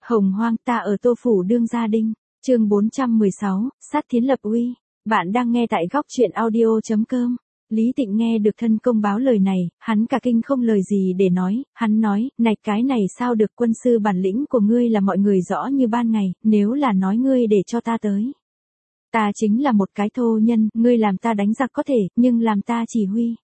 Hồng hoang ta ở Tô Phủ đương gia đinh, chương 416, sát thiến lập uy. Bạn đang nghe tại góc truyện audio.com. Lý Tịnh nghe được thân công báo lời này, hắn cả kinh không lời gì để nói, hắn nói, này cái này sao được, quân sư bản lĩnh của ngươi là mọi người rõ như ban ngày, nếu là nói ngươi để cho ta tới. Ta chính là một cái thô nhân, ngươi làm ta đánh giặc có thể, nhưng làm ta chỉ huy.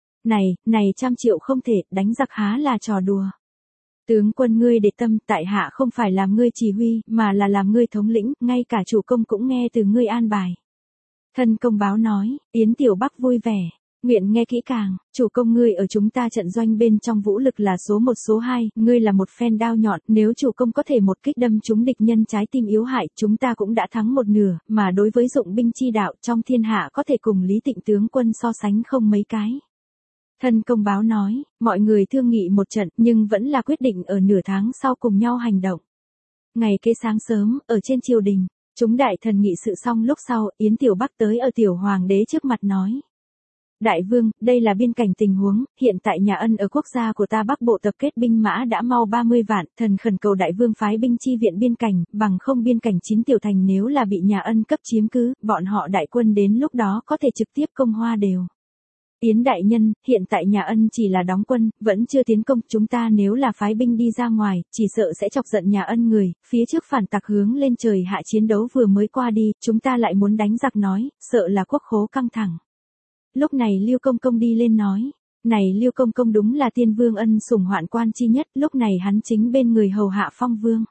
Này 100 triệu không thể, đánh giặc há là trò đùa. Tướng quân ngươi để tâm, tại hạ không phải làm ngươi chỉ huy, mà là làm ngươi thống lĩnh, ngay cả chủ công cũng nghe từ ngươi an bài. Thân công báo nói, Yến Tiểu Bắc vui vẻ, nguyện nghe kỹ càng, chủ công ngươi ở chúng ta trận doanh bên trong vũ lực là số 1 số 2, ngươi là một phen đao nhọn, nếu chủ công có thể một kích đâm trúng địch nhân trái tim yếu hại, chúng ta cũng đã thắng một nửa, mà đối với dụng binh chi đạo trong thiên hạ có thể cùng Lý Tịnh tướng quân so sánh không mấy cái. Thân công báo nói, mọi người thương nghị một trận nhưng vẫn là quyết định ở nửa tháng sau cùng nhau hành động. Ngày kế sáng sớm, ở trên triều đình, chúng đại thần nghị sự xong lúc sau, Yến Tiểu Bắc tới ở Tiểu Hoàng đế trước mặt nói. Đại vương, đây là biên cảnh tình huống, hiện tại nhà Ân ở quốc gia của ta Bắc Bộ tập kết binh mã đã mau 30 vạn, thần khẩn cầu đại vương phái binh chi viện biên cảnh, bằng không biên cảnh 9 tiểu thành nếu là bị nhà Ân cấp chiếm cứ, bọn họ đại quân đến lúc đó có thể trực tiếp công hoa đều. Yến đại nhân, hiện tại nhà Ân chỉ là đóng quân, vẫn chưa tiến công, chúng ta nếu là phái binh đi ra ngoài, chỉ sợ sẽ chọc giận nhà Ân người, phía trước phản tặc hướng lên trời hạ chiến đấu vừa mới qua đi, chúng ta lại muốn đánh giặc nói, sợ là quốc khố căng thẳng. Lúc này Liêu Công Công đi lên nói, này Liêu Công Công đúng là Tiên Vương ân sủng hoạn quan chi nhất, lúc này hắn chính bên người hầu hạ Phong Vương.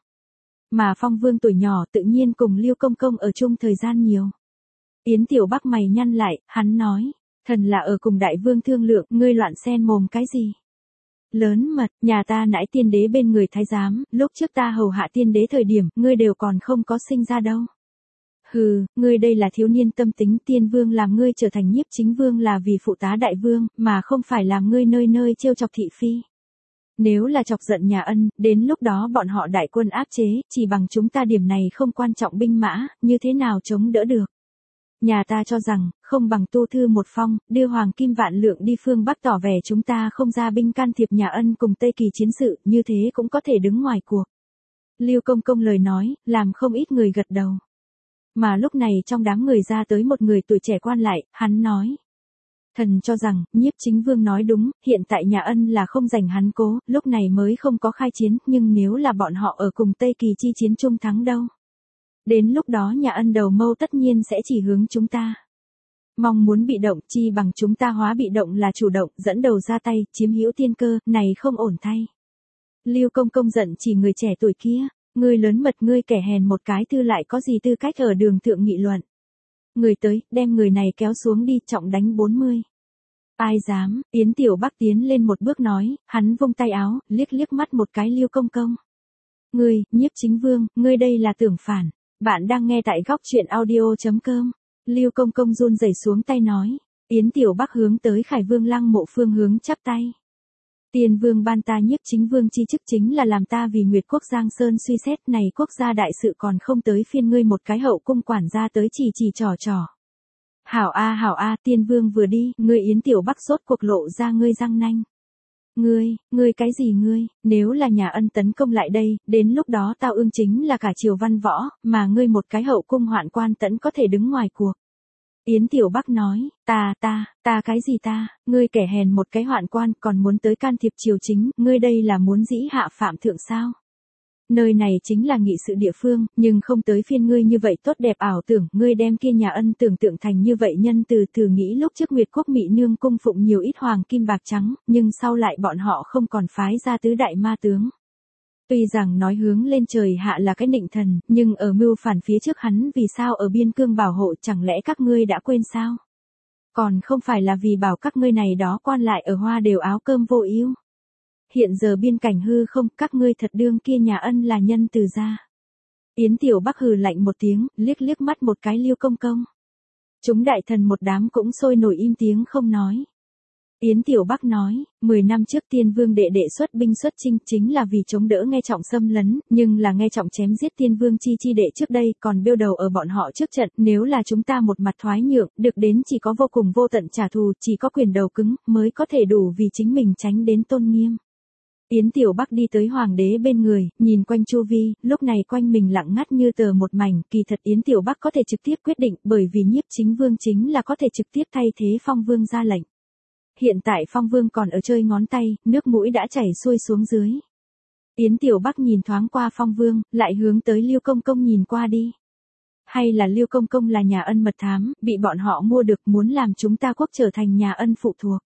Mà Phong Vương tuổi nhỏ tự nhiên cùng Liêu Công Công ở chung thời gian nhiều. Yến Tiểu Bắc mày nhăn lại, hắn nói. Thần là ở cùng đại vương thương lượng, ngươi loạn xen mồm cái gì? Lớn mật, nhà ta nãi tiên đế bên người thái giám, lúc trước ta hầu hạ tiên đế thời điểm, ngươi đều còn không có sinh ra đâu. Hừ, ngươi đây là thiếu niên tâm tính, tiên vương làm ngươi trở thành nhiếp chính vương là vì phụ tá đại vương, mà không phải làm ngươi nơi nơi trêu chọc thị phi. Nếu là chọc giận nhà Ân, đến lúc đó bọn họ đại quân áp chế, chỉ bằng chúng ta điểm này không quan trọng binh mã, như thế nào chống đỡ được. Nhà ta cho rằng, không bằng tu thư một phong, đưa hoàng kim vạn lượng đi phương Bắc tỏ vẻ chúng ta không ra binh can thiệp nhà Ân cùng Tây Kỳ chiến sự, như thế cũng có thể đứng ngoài cuộc. Liêu Công Công lời nói, làm không ít người gật đầu. Mà lúc này trong đám người ra tới một người tuổi trẻ quan lại, hắn nói. Thần cho rằng, nhiếp chính vương nói đúng, hiện tại nhà Ân là không giành hắn cố, lúc này mới không có khai chiến, nhưng nếu là bọn họ ở cùng Tây Kỳ chi chiến chung thắng đâu. Đến lúc đó nhà Ân đầu mâu tất nhiên sẽ chỉ hướng chúng ta. Mong muốn bị động chi bằng chúng ta hóa bị động là chủ động, dẫn đầu ra tay, chiếm hữu tiên cơ, này không ổn thay. Liêu Công Công giận chỉ người trẻ tuổi kia, ngươi lớn mật, ngươi kẻ hèn một cái tư lại có gì tư cách ở đường thượng nghị luận. Người tới, đem người này kéo xuống đi, trọng đánh 40. Ai dám, Yến Tiểu Bắc tiến lên một bước nói, hắn vung tay áo, liếc mắt một cái Liêu Công Công. Ngươi, nhiếp chính vương, ngươi đây là tưởng phản. Bạn đang nghe tại góc truyện audio.com. Liêu Công Công run rẩy xuống tay nói. Yến Tiểu Bắc hướng tới Khải Vương lăng mộ phương hướng chắp tay. Tiên vương ban ta nhiếp chính vương chi chức chính là làm ta vì Nguyệt Quốc Giang Sơn suy xét, này quốc gia đại sự còn không tới phiên ngươi một cái hậu cung quản gia tới chỉ trò. Hảo a, tiên vương vừa đi, ngươi Yến Tiểu Bắc sốt cuộc lộ ra ngươi răng nanh. Ngươi cái gì ngươi, nếu là nhà Ân tấn công lại đây, đến lúc đó tao ương chính là cả triều văn võ, mà ngươi một cái hậu cung hoạn quan tẫn có thể đứng ngoài cuộc. Yến Tiểu Bắc nói, ta cái gì ta, ngươi kẻ hèn một cái hoạn quan còn muốn tới can thiệp triều chính, ngươi đây là muốn dĩ hạ phạm thượng sao? Nơi này chính là nghị sự địa phương, nhưng không tới phiên ngươi như vậy tốt đẹp ảo tưởng, ngươi đem kia nhà Ân tưởng tượng thành như vậy nhân từ từ nghĩ lúc trước Nguyệt Quốc Mỹ nương cung phụng nhiều ít hoàng kim bạc trắng, nhưng sau lại bọn họ không còn phái ra tứ đại ma tướng. Tuy rằng nói hướng lên trời hạ là cái nịnh thần, nhưng ở mưu phản phía trước hắn vì sao ở biên cương bảo hộ, chẳng lẽ các ngươi đã quên sao? Còn không phải là vì bảo các ngươi này đó quan lại ở hoa đều áo cơm vô ưu. Hiện giờ biên cảnh hư không, các ngươi thật đương kia nhà Ân là nhân từ gia. Yến Tiểu Bắc hừ lạnh một tiếng, liếc mắt một cái Liêu Công Công. Chúng đại thần một đám cũng sôi nổi im tiếng không nói. Yến Tiểu Bắc nói, 10 năm trước Tiên Vương đệ xuất binh xuất chinh chính là vì chống đỡ Nghe Trọng xâm lấn, nhưng là Nghe Trọng chém giết Tiên Vương chi đệ trước đây, còn bêu đầu ở bọn họ trước trận, nếu là chúng ta một mặt thoái nhượng, được đến chỉ có vô cùng vô tận trả thù, chỉ có quyền đầu cứng, mới có thể đủ vì chính mình tránh đến tôn nghiêm. Yến Tiểu Bắc đi tới hoàng đế bên người, nhìn quanh chu vi, lúc này quanh mình lặng ngắt như tờ một mảnh, kỳ thật Yến Tiểu Bắc có thể trực tiếp quyết định, bởi vì Nhiếp Chính Vương chính là có thể trực tiếp thay thế Phong Vương ra lệnh. Hiện tại Phong Vương còn ở chơi ngón tay, nước mũi đã chảy xuôi xuống dưới. Yến Tiểu Bắc nhìn thoáng qua Phong Vương, lại hướng tới Liêu Công Công nhìn qua đi. Hay là Liêu Công Công là nhà ân mật thám, bị bọn họ mua được, muốn làm chúng ta quốc trở thành nhà ân phụ thuộc.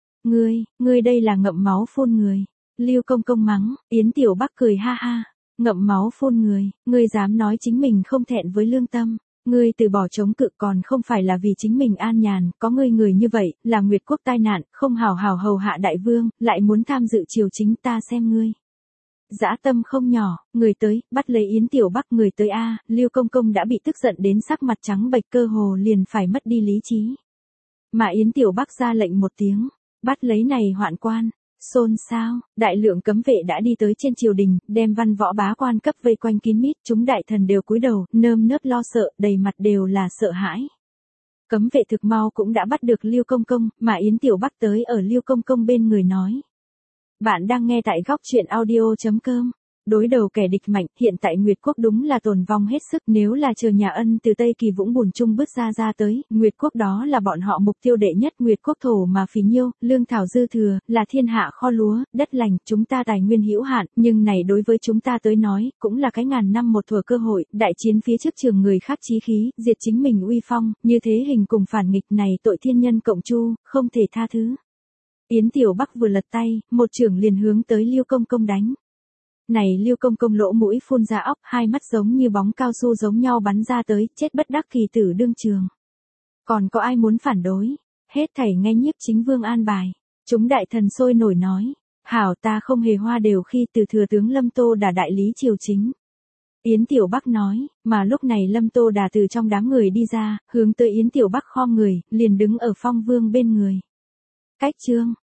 Ngươi đây là ngậm máu phun người. Liêu Công Công mắng, Yến Tiểu Bắc cười ha ha. Ngậm máu phun người, ngươi dám nói chính mình không thẹn với lương tâm. Ngươi từ bỏ chống cự còn không phải là vì chính mình an nhàn, có ngươi người như vậy, là Nguyệt quốc tai nạn, không hào hào hầu hạ đại vương, lại muốn tham dự triều chính, ta xem ngươi. Dã tâm không nhỏ, người tới, bắt lấy Yến Tiểu Bắc, người tới a. Liêu Công Công đã bị tức giận đến sắc mặt trắng bệch, cơ hồ liền phải mất đi lý trí. Mà Yến Tiểu Bắc ra lệnh một tiếng, bắt lấy này hoạn quan. Xôn xao, đại lượng cấm vệ đã đi tới trên triều đình, đem văn võ bá quan cấp vây quanh kín mít, chúng đại thần đều cúi đầu, nơm nớp lo sợ, đầy mặt đều là sợ hãi. Cấm vệ thực mau cũng đã bắt được Liêu Công Công, mà Yến Tiểu Bắc tới ở Liêu Công Công bên người nói. Bạn đang nghe tại góc truyện audio.com. Đối đầu kẻ địch mạnh, hiện tại Nguyệt quốc đúng là tồn vong hết sức, nếu là chờ nhà ân từ Tây Kỳ Vũng Bùn Trung bước ra tới, Nguyệt quốc đó là bọn họ mục tiêu đệ nhất. Nguyệt quốc thổ mà phì nhiêu, lương thảo dư thừa, là thiên hạ kho lúa, đất lành, chúng ta tài nguyên hữu hạn, nhưng này đối với chúng ta tới nói, cũng là cái ngàn năm một thuở cơ hội, đại chiến phía trước trường người khác chí khí, diệt chính mình uy phong, như thế hình cùng phản nghịch này tội thiên nhân cộng chu, không thể tha thứ. Yến Tiểu Bắc vừa lật tay, một chưởng liền hướng tới Liêu Công Công đánh. Này Liêu Công Công lỗ mũi phun ra óc, hai mắt giống như bóng cao su giống nhau bắn ra tới, chết bất đắc kỳ tử đương trường. Còn có ai muốn phản đối? Hết thảy nghe Nhiếp Chính Vương an bài. Chúng đại thần sôi nổi nói. Hảo, ta không hề hoa đều khi từ thừa tướng Lâm Tô Đà đại lý triều chính. Yến Tiểu Bắc nói, mà lúc này Lâm Tô Đà từ trong đám người đi ra, hướng tới Yến Tiểu Bắc khom người, liền đứng ở Phong Vương bên người. Cách chương,